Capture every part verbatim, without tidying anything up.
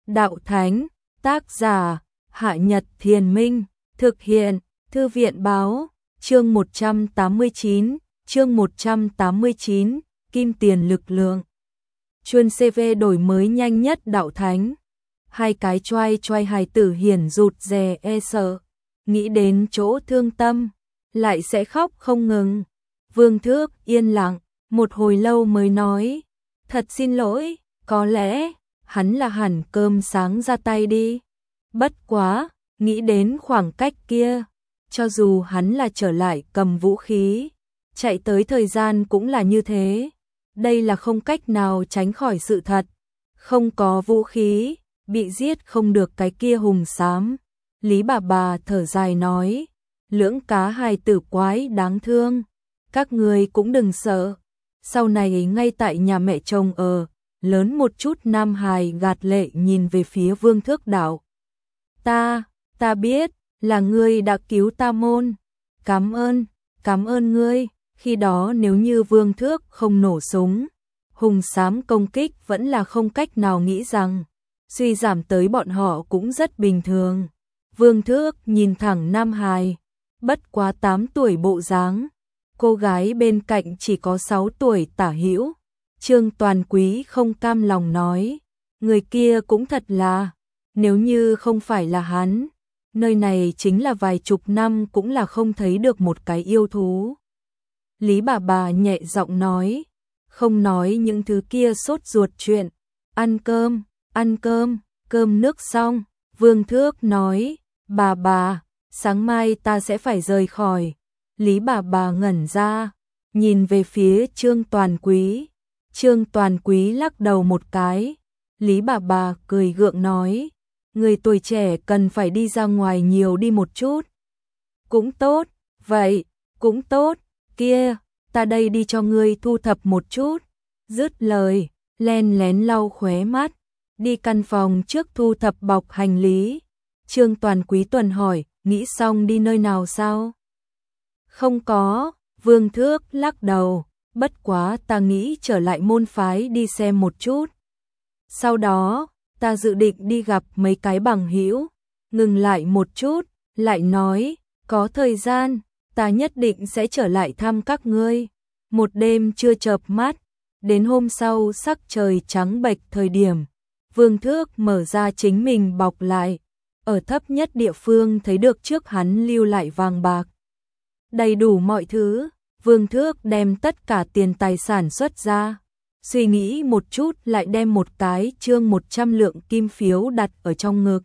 Đạo Thánh, tác giả, Hạ Nhật Thiền Minh, thực hiện, Thư viện Báo, chương một trăm tám mươi chín, chương một trăm tám mươi chín, Kim Tiền Lực Lượng. Chuyên xê vê đổi mới nhanh nhất Đạo Thánh. Hai cái choai choai hài tử hiển rụt rè e sợ, nghĩ đến chỗ thương tâm, lại sẽ khóc không ngừng. Vương Thước yên lặng, một hồi lâu mới nói, thật xin lỗi, có lẽ, hắn là hẳn cơm sáng ra tay đi. Bất quá, nghĩ đến khoảng cách kia, cho dù hắn là trở lại cầm vũ khí, chạy tới thời gian cũng là như thế. Đây là không cách nào tránh khỏi sự thật. Không có vũ khí, bị giết không được cái kia hùng xám. Lý bà bà thở dài nói, lưỡng cá hài tử quái đáng thương. Các người cũng đừng sợ. Sau này ngay tại nhà mẹ chồng ở, lớn một chút nam hài gạt lệ nhìn về phía Vương Thước đạo. Ta, ta biết, là ngươi đã cứu ta môn. Cảm ơn, cảm ơn ngươi. Khi đó nếu như Vương Thước không nổ súng, hùng xám công kích vẫn là không cách nào nghĩ rằng, suy giảm tới bọn họ cũng rất bình thường. Vương Thước nhìn thẳng Nam Hài, bất quá tám tuổi bộ dáng, cô gái bên cạnh chỉ có sáu tuổi tả hữu. Trương Toàn Quý không cam lòng nói, người kia cũng thật là, nếu như không phải là hắn, nơi này chính là vài chục năm cũng là không thấy được một cái yêu thú. Lý bà bà nhẹ giọng nói, không nói những thứ kia sốt ruột chuyện, ăn cơm, ăn cơm, cơm nước xong, Vương Thước nói, bà bà, sáng mai ta sẽ phải rời khỏi. Lý bà bà ngẩn ra, nhìn về phía Trương Toàn Quý, Trương Toàn Quý lắc đầu một cái, Lý bà bà cười gượng nói, người tuổi trẻ cần phải đi ra ngoài nhiều đi một chút. Cũng tốt, vậy, cũng tốt. Kia, ta đây đi cho ngươi thu thập một chút. Dứt lời, len lén lau khóe mắt, đi căn phòng trước thu thập bọc hành lý. Trương Toàn Quý tuần hỏi, nghĩ xong đi nơi nào sao? Không có, Vương Thước lắc đầu, bất quá ta nghĩ trở lại môn phái đi xem một chút. Sau đó, ta dự định đi gặp mấy cái bằng hữu, ngừng lại một chút, lại nói, có thời gian, ta nhất định sẽ trở lại thăm các ngươi. Một đêm chưa chợp mắt, đến hôm sau sắc trời trắng bệch thời điểm, Vương Thước mở ra chính mình bọc lại, ở thấp nhất địa phương thấy được trước hắn lưu lại vàng bạc. Đầy đủ mọi thứ, Vương Thước đem tất cả tiền tài sản xuất ra, suy nghĩ một chút lại đem một cái chương một trăm lượng kim phiếu đặt ở trong ngực.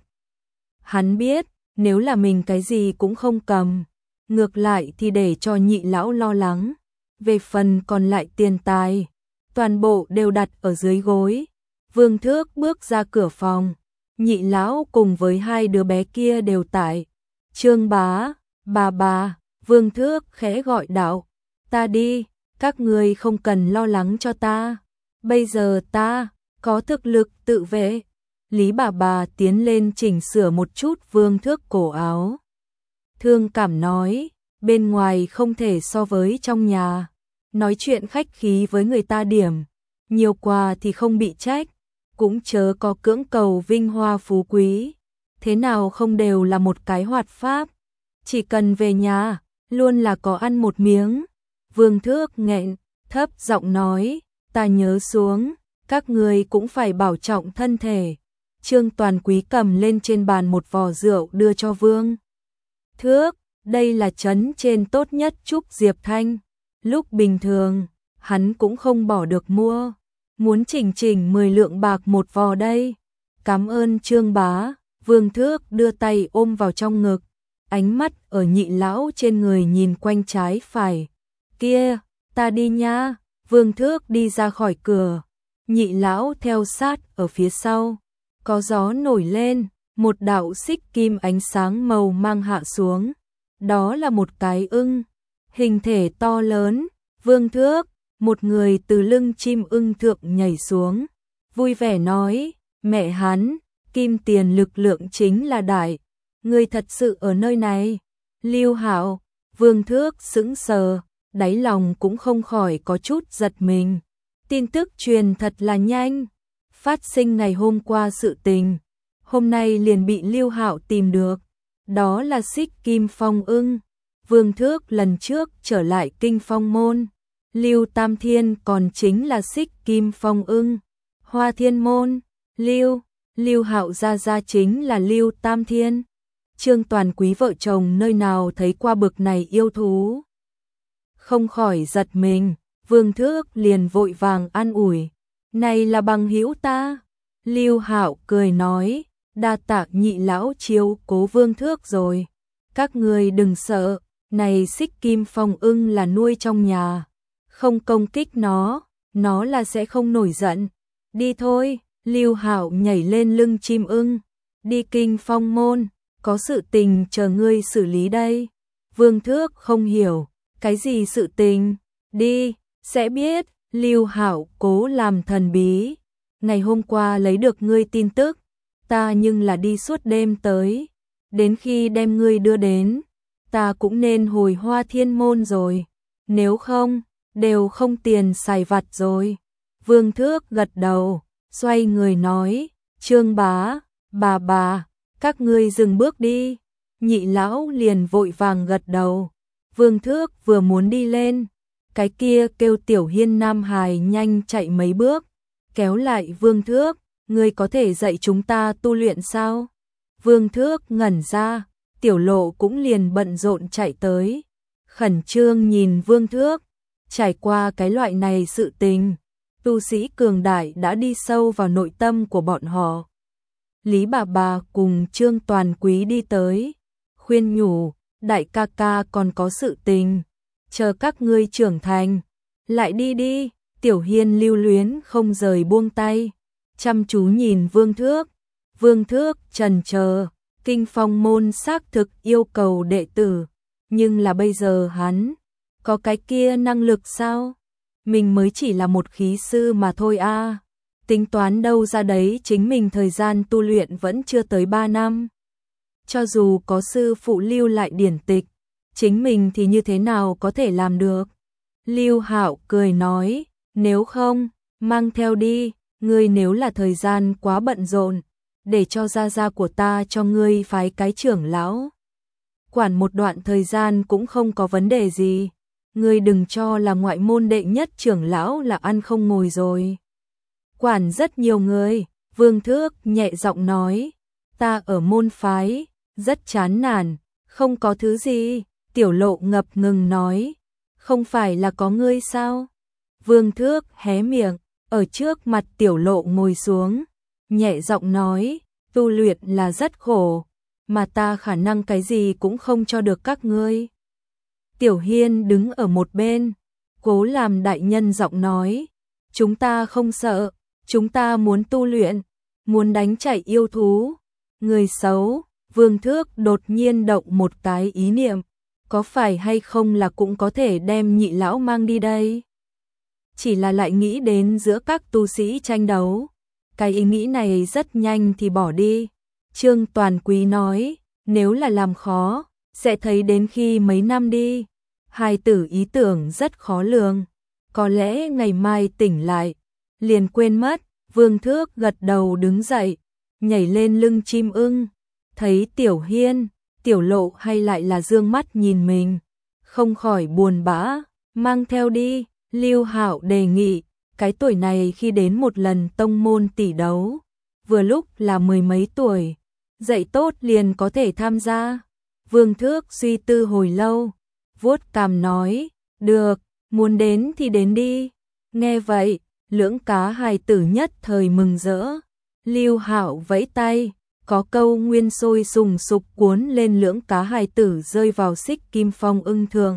Hắn biết, nếu là mình cái gì cũng không cầm, ngược lại thì để cho nhị lão lo lắng. Về phần còn lại tiền tài, toàn bộ đều đặt ở dưới gối. Vương Thước bước ra cửa phòng, nhị lão cùng với hai đứa bé kia đều tại. Trương bá, bà bà, Vương Thước khẽ gọi đạo, ta đi, các người không cần lo lắng cho ta. Bây giờ ta có thực lực tự vệ. Lý bà bà tiến lên chỉnh sửa một chút Vương Thước cổ áo. Thương cảm nói, bên ngoài không thể so với trong nhà. Nói chuyện khách khí với người ta điểm, nhiều quà thì không bị trách, cũng chớ có cưỡng cầu vinh hoa phú quý. Thế nào không đều là một cái hoạt pháp, chỉ cần về nhà, luôn là có ăn một miếng. Vương Thước nghẹn, thấp giọng nói, ta nhớ xuống, các người cũng phải bảo trọng thân thể. Trương Toàn Quý cầm lên trên bàn một vò rượu đưa cho Vương Thước, đây là trấn trên tốt nhất Trúc Diệp Thanh. Lúc bình thường, hắn cũng không bỏ được mua, muốn chỉnh chỉnh mười lượng bạc một vò đây. Cảm ơn Trương bá, Vương Thước đưa tay ôm vào trong ngực, ánh mắt ở nhị lão trên người nhìn quanh trái phải. Kia, ta đi nha. Vương Thước đi ra khỏi cửa, nhị lão theo sát ở phía sau. Có gió nổi lên, một đạo xích kim ánh sáng màu mang hạ xuống. Đó là một cái ưng, hình thể to lớn. Vương Thước, một người từ lưng chim ưng thượng nhảy xuống, vui vẻ nói, mẹ hắn, kim tiền lực lượng chính là đại. Người thật sự ở nơi này. Lưu Hạo, Vương Thước sững sờ, đáy lòng cũng không khỏi có chút giật mình. Tin tức truyền thật là nhanh, phát sinh ngày hôm qua sự tình, hôm nay liền bị Lưu Hạo tìm được. Đó là Xích Kim Phong Ưng. Vương Thước lần trước trở lại Kinh Phong môn, Lưu Tam Thiên còn chính là Xích Kim Phong Ưng. Hoa Thiên môn, Lưu, Lưu Hạo gia gia chính là Lưu Tam Thiên. Trương Toàn Quý vợ chồng nơi nào thấy qua bực này yêu thú. Không khỏi giật mình, Vương Thước liền vội vàng an ủi. Này là bằng hữu ta. Lưu Hạo cười nói, đa tạ nhị lão chiếu cố Vương Thước rồi. Các người đừng sợ, này Xích Kim Phong Ưng là nuôi trong nhà. Không công kích nó, nó là sẽ không nổi giận. Đi thôi, Lưu Hạo nhảy lên lưng chim ưng. Đi Kinh Phong môn, có sự tình chờ ngươi xử lý đây. Vương Thước không hiểu, cái gì sự tình? Đi, sẽ biết. Lưu Hạo cố làm thần bí. Ngày hôm qua lấy được ngươi tin tức, ta nhưng là đi suốt đêm tới. Đến khi đem ngươi đưa đến, ta cũng nên hồi Hoa Thiên môn rồi. Nếu không, đều không tiền xài vặt rồi. Vương Thước gật đầu, xoay người nói, Trương bá, bà bà, các ngươi dừng bước đi. Nhị lão liền vội vàng gật đầu. Vương Thước vừa muốn đi lên, cái kia kêu Tiểu Hiên Nam hài nhanh chạy mấy bước, kéo lại Vương Thước, ngươi có thể dạy chúng ta tu luyện sao? Vương Thước ngẩn ra, Tiểu Lộ cũng liền bận rộn chạy tới, khẩn trương nhìn Vương Thước. Trải qua cái loại này sự tình, tu sĩ cường đại đã đi sâu vào nội tâm của bọn họ. Lý bà bà cùng Trương Toàn Quý đi tới, khuyên nhủ, đại ca ca còn có sự tình, chờ các ngươi trưởng thành, lại đi đi. Tiểu Hiên lưu luyến không rời buông tay, chăm chú nhìn Vương Thước. Vương Thước chần chờ, Kinh Phong môn xác thực yêu cầu đệ tử, nhưng là bây giờ hắn có cái kia năng lực sao? Mình mới chỉ là một khí sư mà thôi a. À. Tính toán đâu ra đấy, chính mình thời gian tu luyện vẫn chưa tới ba năm. Cho dù có sư phụ lưu lại điển tịch, chính mình thì như thế nào có thể làm được? Lưu Hạo cười nói, nếu không, mang theo đi, ngươi nếu là thời gian quá bận rộn, để cho gia gia của ta cho ngươi phái cái trưởng lão. Quản một đoạn thời gian cũng không có vấn đề gì. Ngươi đừng cho là ngoại môn đệ nhất trưởng lão là ăn không ngồi rồi. Quản rất nhiều người, Vương Thước nhẹ giọng nói, ta ở môn phái, rất chán nản, không có thứ gì. Tiểu Lộ ngập ngừng nói, không phải là có ngươi sao? Vương Thước hé miệng, ở trước mặt Tiểu Lộ ngồi xuống, nhẹ giọng nói, tu luyện là rất khổ, mà ta khả năng cái gì cũng không cho được các ngươi. Tiểu Hiên đứng ở một bên, cố làm đại nhân giọng nói, chúng ta không sợ, chúng ta muốn tu luyện, muốn đánh chạy yêu thú. Người xấu. Vương Thước đột nhiên động một cái ý niệm, có phải hay không là cũng có thể đem nhị lão mang đi đây? Chỉ là lại nghĩ đến giữa các tu sĩ tranh đấu, cái ý nghĩ này rất nhanh thì bỏ đi. Trương Toàn Quý nói, nếu là làm khó, sẽ thấy đến khi mấy năm đi. Hai tử ý tưởng rất khó lường, có lẽ ngày mai tỉnh lại, liền quên mất. Vương Thước gật đầu đứng dậy, nhảy lên lưng chim ưng, thấy Tiểu Hiên, Tiểu Lộ hay lại là dương mắt nhìn mình, không khỏi buồn bã, mang theo đi. Lưu Hạo đề nghị, cái tuổi này khi đến một lần tông môn tỷ đấu, vừa lúc là mười mấy tuổi, dạy tốt liền có thể tham gia. Vương Thước suy tư hồi lâu, vuốt cằm nói, được, muốn đến thì đến đi. Nghe vậy, lưỡng cá hài tử nhất thời mừng rỡ. Lưu Hạo vẫy tay, có câu nguyên sôi sùng sục cuốn lên lưỡng cá hài tử rơi vào Xích Kim Phong ưng thượng.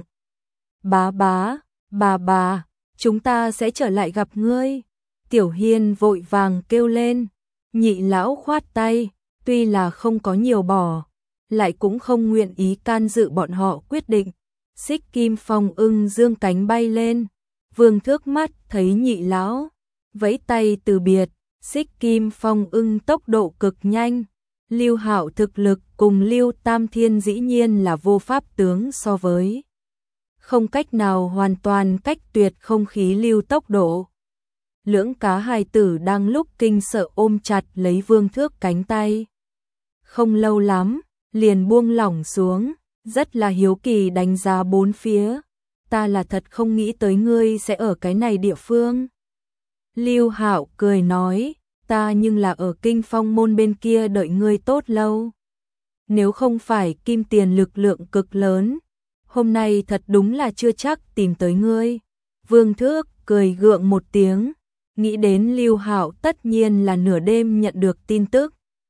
Bá bá, bà bà, chúng ta sẽ trở lại gặp ngươi. Tiểu Hiên vội vàng kêu lên. Nhị lão khoát tay, tuy là không có nhiều bỏ, lại cũng không nguyện ý can dự bọn họ quyết định. Xích Kim Phong ưng dương cánh bay lên. Vương Thước mắt thấy nhị lão, vẫy tay từ biệt. Xích Kim Phong ưng tốc độ cực nhanh. Lưu Hạo thực lực cùng Lưu Tam Thiên dĩ nhiên là vô pháp tướng so với. Không cách nào hoàn toàn cách tuyệt không khí lưu tốc độ. Lưỡng cá hài tử đang lúc kinh sợ ôm chặt lấy Vương Thước cánh tay. không lâu lắm, liền buông lỏng xuống, rất là hiếu kỳ đánh giá bốn phía. Ta là thật không nghĩ tới ngươi sẽ ở cái này địa phương. Lưu Hạo cười nói, ta nhưng là ở Kinh Phong môn bên kia đợi ngươi tốt lâu. Nếu không phải kim tiền lực lượng cực lớn, hôm nay thật đúng là chưa chắc tìm tới ngươi. Vương Thước cười gượng một tiếng, nghĩ đến Lưu Hạo tất nhiên là nửa đêm nhận được tin tức,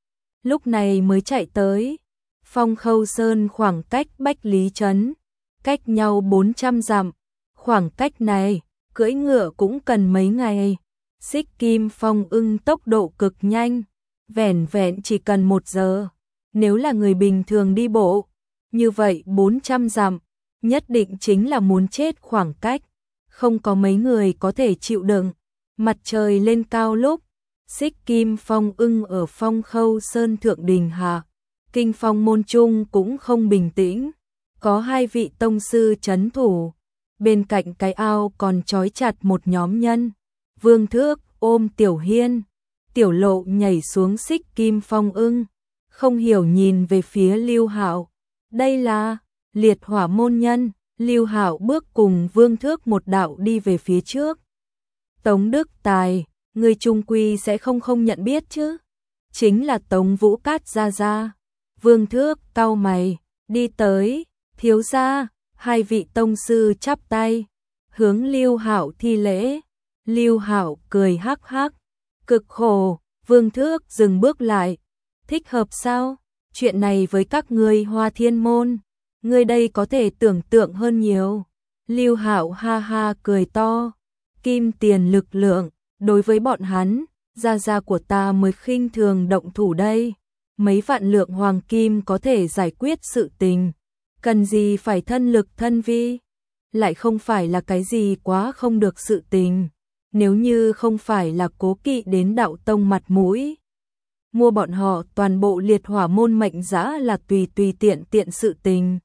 lúc này mới chạy tới. Phong Khâu Sơn khoảng cách Bách Lý Trấn, cách nhau bốn trăm dặm, khoảng cách này, cưỡi ngựa cũng cần mấy ngày. Xích Kim Phong ưng tốc độ cực nhanh, vẻn vẹn chỉ cần một giờ. Nếu là người bình thường đi bộ, như vậy bốn trăm dặm, nhất định chính là muốn chết khoảng cách. Không có mấy người có thể chịu đựng. Mặt trời lên cao lúc, Xích Kim Phong ưng ở Phong Khâu Sơn thượng đình hạ, Kinh Phong môn trung cũng không bình tĩnh. Có hai vị tông sư trấn thủ, bên cạnh cái ao còn trói chặt một nhóm nhân. Vương Thước ôm Tiểu Hiên, Tiểu Lộ nhảy xuống Xích Kim Phong ưng, không hiểu nhìn về phía Lưu Hạo. Đây là liệt hỏa môn nhân. Lưu Hạo bước cùng Vương Thước một đạo đi về phía trước. Tống Đức Tài, người trung quy sẽ không không nhận biết chứ? Chính là Tống Vũ Cát gia gia. Vương Thước cau mày, đi tới, thiếu gia. Hai vị tông sư chắp tay, hướng Lưu Hạo thi lễ. Lưu Hạo cười hắc hắc, cực khổ. Vương Thước dừng bước lại, thích hợp sao? Chuyện này với các ngươi Hoa Thiên môn, ngươi đây có thể tưởng tượng hơn nhiều. Lưu Hạo ha ha cười to, kim tiền lực lượng, đối với bọn hắn, gia gia của ta mới khinh thường động thủ đây. Mấy vạn lượng hoàng kim có thể giải quyết sự tình, cần gì phải thân lực thân vi, lại không phải là cái gì quá không được sự tình. Nếu như không phải là cố kỵ đến đạo tông mặt mũi, mua bọn họ toàn bộ liệt hỏa môn mệnh giã là tùy tùy tiện tiện sự tình.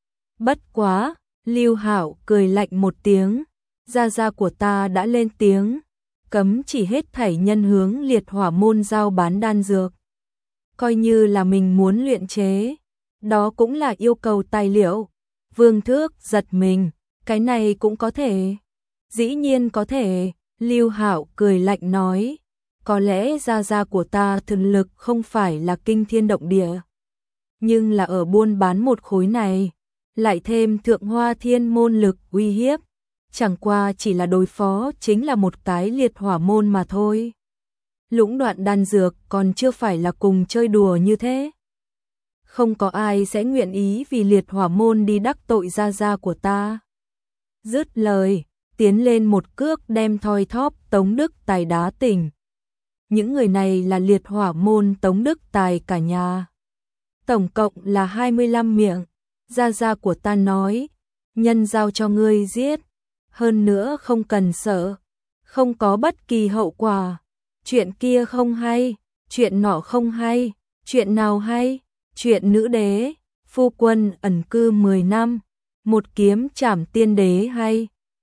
Bất quá, Lưu Hạo cười lạnh một tiếng, gia gia của ta đã lên tiếng, cấm chỉ hết thảy nhân hướng liệt hỏa môn giao bán đan dược. Coi như là mình muốn luyện chế, đó cũng là yêu cầu tài liệu. Vương Thước giật mình, cái này cũng có thể? Dĩ nhiên có thể. Lưu Hạo cười lạnh nói, có lẽ gia gia của ta thực lực không phải là kinh thiên động địa, nhưng là ở buôn bán một khối này, lại thêm thượng Hoa Thiên môn lực uy hiếp, chẳng qua chỉ là đối phó chính là một cái liệt hỏa môn mà thôi. Lũng đoạn đan dược còn chưa phải là cùng chơi đùa như thế. Không có ai sẽ nguyện ý vì liệt hỏa môn đi đắc tội gia gia của ta. Dứt lời, tiến lên một cước đem thoi thóp Tống Đức Tài đá tỉnh. Những người này là liệt hỏa môn Tống Đức Tài cả nhà. Tổng cộng là hai mươi lăm miệng. Gia gia của ta nói, nhân giao cho ngươi giết, hơn nữa không cần sợ, không có bất kỳ hậu quả. Chuyện kia không hay, chuyện nọ không hay, chuyện nào hay? Chuyện nữ đế, phu quân ẩn cư mười năm, một kiếm trảm tiên đế hay?